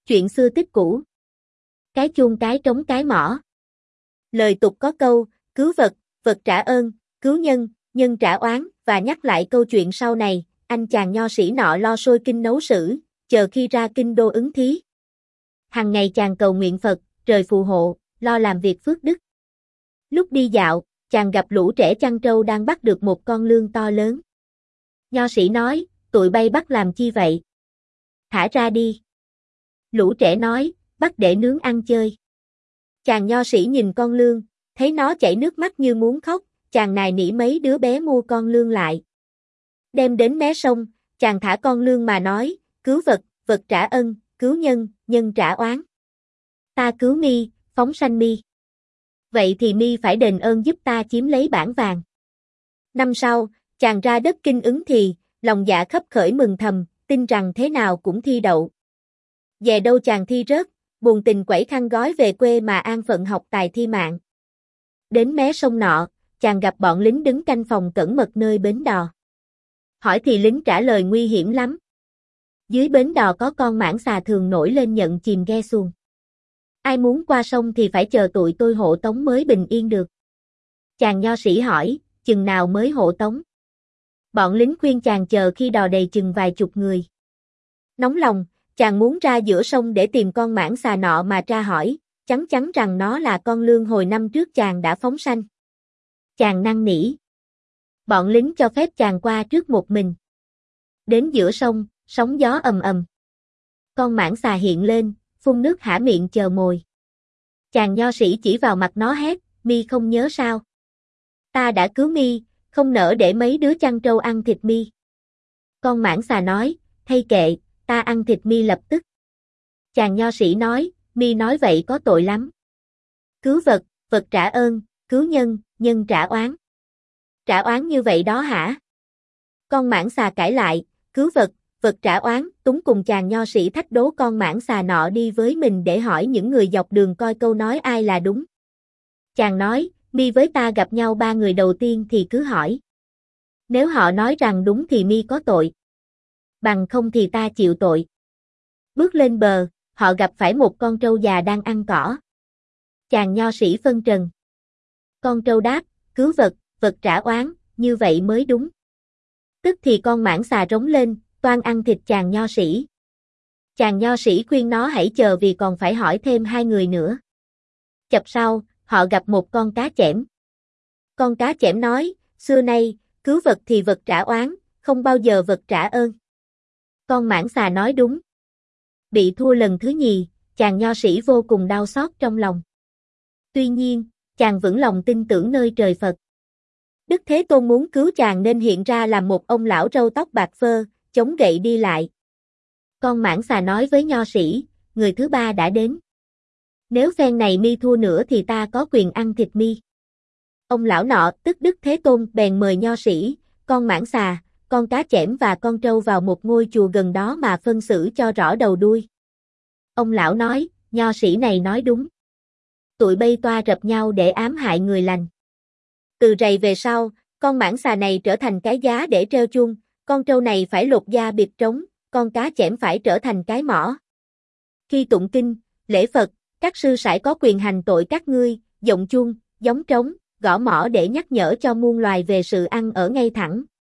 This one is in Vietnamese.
Chuyện xưa tích cũ. Cái chuông cái trống cái mõ. Lời tục có câu, cứu vật, vật trả ơn, cứu nhân, nhân trả oán, và nhắc lại câu chuyện sau này, anh chàng nho sĩ nọ lo sôi kinh nấu sử, chờ khi ra kinh đô ứng thí. Hằng ngày chàng cầu nguyện Phật, trời phù hộ, lo làm việc phước đức. Lúc đi dạo, chàng gặp lũ trẻ chăn trâu đang bắt được một con lươn to lớn. Nho sĩ nói, tụi bay bắt làm chi vậy? Thả ra đi. Lũ trẻ nói, bắt để nướng ăn chơi. Chàng nho sĩ nhìn con lươn, thấy nó chảy nước mắt như muốn khóc, chàng nài nỉ mấy đứa bé mua con lươn lại. Đem đến mé sông, chàng thả con lươn mà nói, cứu vật, vật trả ân, cứu nhân, nhân trả oán. Ta cứu mi, phóng sanh mi. Vậy thì mi phải đền ơn giúp ta chiếm lấy bảng vàng. Năm sau, chàng ra đất kinh ứng thì, lòng dạ khấp khởi mừng thầm, tin rằng thế nào cũng thi đậu. Về đâu chàng thi rớt, buồn tình quẩy khăn gói về quê mà an phận học tài thi mạng. Đến mé sông nọ, chàng gặp bọn lính đứng canh phòng cẩn mật nơi bến đò. Hỏi thì lính trả lời nguy hiểm lắm. Dưới bến đò có con mãng xà thường nổi lên nhận chìm ghe xuồng. Ai muốn qua sông thì phải chờ tụi tôi hộ tống mới bình yên được. Chàng nho sĩ hỏi, chừng nào mới hộ tống? Bọn lính khuyên chàng chờ khi đò đầy chừng vài chục người. Nóng lòng, chàng muốn ra giữa sông để tìm con mãng xà nọ mà tra hỏi, chắc chắn rằng nó là con lươn hồi năm trước chàng đã phóng sanh. Chàng năn nỉ. Bọn lính cho phép chàng qua trước một mình. Đến giữa sông, sóng gió ầm ầm. Con mãng xà hiện lên, phun nước hả miệng chờ mồi. Chàng nho sĩ chỉ vào mặt nó hét, mi không nhớ sao? Ta đã cứu mi, không nỡ để mấy đứa chăn trâu ăn thịt mi. Con mãng xà nói, thay kệ, ta ăn thịt mi lập tức. Chàng nho sĩ nói, mi nói vậy có tội lắm. Cứu vật, vật trả ơn, cứu nhân, nhân trả oán. Trả oán như vậy đó hả? Con mãng xà cãi lại, cứu vật, vật trả oán, túng cùng chàng nho sĩ thách đố con mãng xà nọ đi với mình để hỏi những người dọc đường coi câu nói ai là đúng. Chàng nói, mi với ta gặp nhau ba người đầu tiên thì cứ hỏi. Nếu họ nói rằng đúng thì mi có tội. Bằng không thì ta chịu tội. Bước lên bờ, họ gặp phải một con trâu già đang ăn cỏ. Chàng nho sĩ phân trần. Con trâu đáp, cứu vật, vật trả oán, như vậy mới đúng. Tức thì con mãng xà rống lên, toan ăn thịt chàng nho sĩ. Chàng nho sĩ khuyên nó hãy chờ vì còn phải hỏi thêm hai người nữa. Chập sau, họ gặp một con cá chẽm. Con cá chẽm nói, xưa nay, cứu vật thì vật trả oán, không bao giờ vật trả ơn. Con mãng xà nói đúng. Bị thua lần thứ nhì, chàng nho sĩ vô cùng đau xót trong lòng. Tuy nhiên, chàng vững lòng tin tưởng nơi trời Phật. Đức Thế Tôn muốn cứu chàng nên hiện ra làm một ông lão râu tóc bạc phơ, chống gậy đi lại. Con mãng xà nói với nho sĩ, người thứ ba đã đến. Nếu phen này mi thua nữa thì ta có quyền ăn thịt mi. Ông lão nọ, tức Đức Thế Tôn, bèn mời nho sĩ, con mãng xà, con cá chẽm và con trâu vào một ngôi chùa gần đó mà phân xử cho rõ đầu đuôi. Ông lão nói, nho sĩ này nói đúng. Tụi bay toa rập nhau để ám hại người lành. Từ rày về sau, con mãng xà này trở thành cái giá để treo chuông, con trâu này phải lột da bịt trống, con cá chẽm phải trở thành cái mõ. Khi tụng kinh, lễ Phật, các sư sãi có quyền hành tội các ngươi, giọng chuông, gióng trống, gõ mõ để nhắc nhở cho muôn loài về sự ăn ở ngay thẳng.